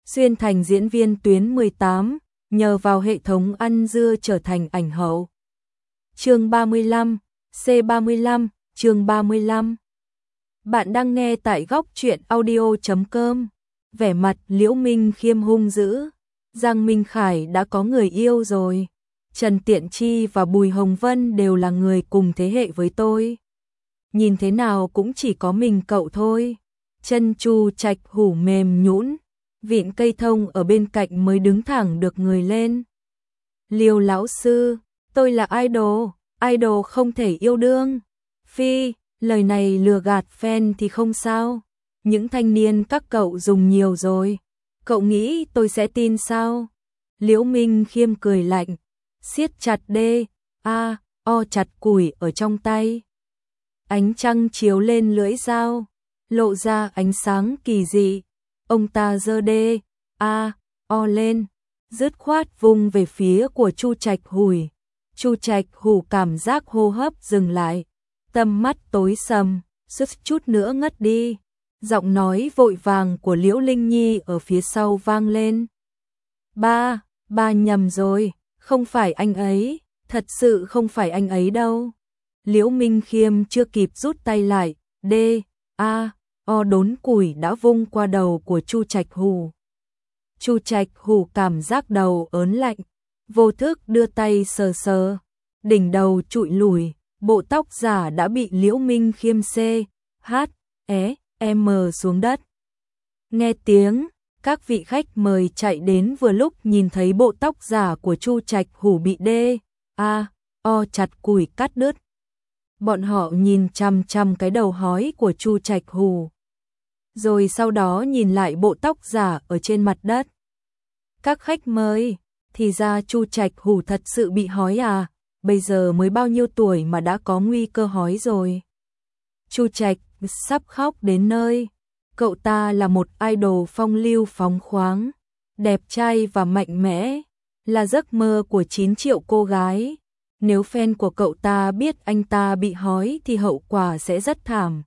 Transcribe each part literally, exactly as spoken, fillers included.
xuyên thành diễn viên tuyến mười tám, nhờ vào hệ thống ăn dưa trở thành ảnh hậu. Chương ba mươi lăm, C ba mươi lăm, chương ba mươi lăm. Bạn đang nghe tại góc truyện audio chấm com. Vẻ mặt Liễu Minh Khiêm hung dữ. Giang Minh Khải đã có người yêu rồi. Trần Tiện Chi và Bùi Hồng Vân đều là người cùng thế hệ với tôi. Nhìn thế nào cũng chỉ có mình cậu thôi. Chân Chu Trạch Hủ mềm nhũn, vịn cây thông ở bên cạnh mới đứng thẳng được người lên. Liêu lão sư, tôi là idol, idol không thể yêu đương. Phi, lời này lừa gạt fan thì không sao. Những thanh niên các cậu dùng nhiều rồi. Cậu nghĩ tôi sẽ tin sao? Liễu Minh Khiêm cười lạnh, siết chặt đê, a, o chặt củi ở trong tay. Ánh trăng chiếu lên lưỡi dao, lộ ra ánh sáng kỳ dị. Ông ta giơ đê, a, o lên, dứt khoát vung về phía của Chu Trạch Hủi. Chu Trạch Hủ cảm giác hô hấp dừng lại, tầm mắt tối sầm, suýt chút nữa ngất đi. Giọng nói vội vàng của Liễu Linh Nhi ở phía sau vang lên. Ba, ba nhầm rồi, không phải anh ấy, thật sự không phải anh ấy đâu. Liễu Minh Khiêm chưa kịp rút tay lại, D, A, O đốn củi đã vung qua đầu của Chu Trạch Hủ. Chu Trạch Hủ cảm giác đầu ớn lạnh, vô thức đưa tay sờ sờ, đỉnh đầu trụi lùi, bộ tóc giả đã bị Liễu Minh Khiêm C, H, E, M xuống đất. Nghe tiếng, các vị khách mời chạy đến vừa lúc nhìn thấy bộ tóc giả của Chu Trạch Hủ bị D, A, O chặt củi cắt đứt. Bọn họ nhìn chằm chằm cái đầu hói của Chu Trạch Hủ, rồi sau đó nhìn lại bộ tóc giả ở trên mặt đất. Các khách mời, thì ra Chu Trạch Hủ thật sự bị hói à, bây giờ mới bao nhiêu tuổi mà đã có nguy cơ hói rồi. Chu Trạch sắp khóc đến nơi. Cậu ta là một idol phong lưu phóng khoáng, đẹp trai và mạnh mẽ, là giấc mơ của chín triệu cô gái. Nếu fan của cậu ta biết anh ta bị hói thì hậu quả sẽ rất thảm.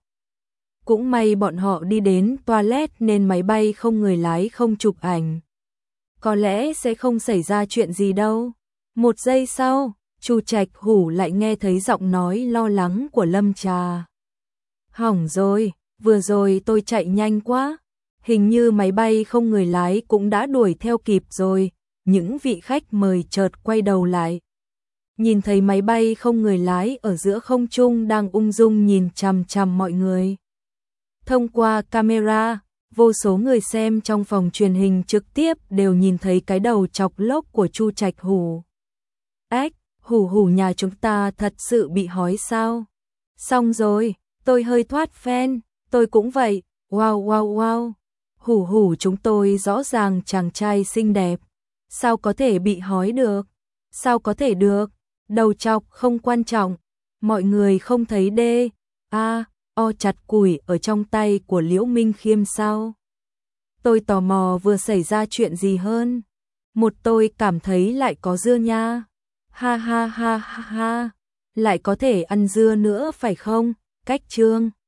Cũng may bọn họ đi đến toilet nên máy bay không người lái không chụp ảnh. Có lẽ sẽ không xảy ra chuyện gì đâu. Một giây sau, Chu Trạch Hủ lại nghe thấy giọng nói lo lắng của Lâm Trà. Hỏng rồi, vừa rồi tôi chạy nhanh quá. Hình như máy bay không người lái cũng đã đuổi theo kịp rồi. Những vị khách mời chợt quay đầu lại, nhìn thấy máy bay không người lái ở giữa không trung đang ung dung nhìn chằm chằm mọi người. Thông qua camera, vô số người xem trong phòng truyền hình trực tiếp đều nhìn thấy cái đầu chọc lốc của Chu Trạch Hủ. Ếch, Hủ Hủ nhà chúng ta thật sự bị hói sao? Xong rồi, tôi hơi thoát fan, tôi cũng vậy, wow wow wow. Hủ Hủ chúng tôi rõ ràng chàng trai xinh đẹp, sao có thể bị hói được? Sao có thể được? Đầu chọc không quan trọng, mọi người không thấy D, A, O chặt củi ở trong tay của Liễu Minh Khiêm sao? Tôi tò mò vừa xảy ra chuyện gì hơn. Một tôi cảm thấy lại có dưa nha. Ha ha ha ha ha, lại có thể ăn dưa nữa phải không? Cách chương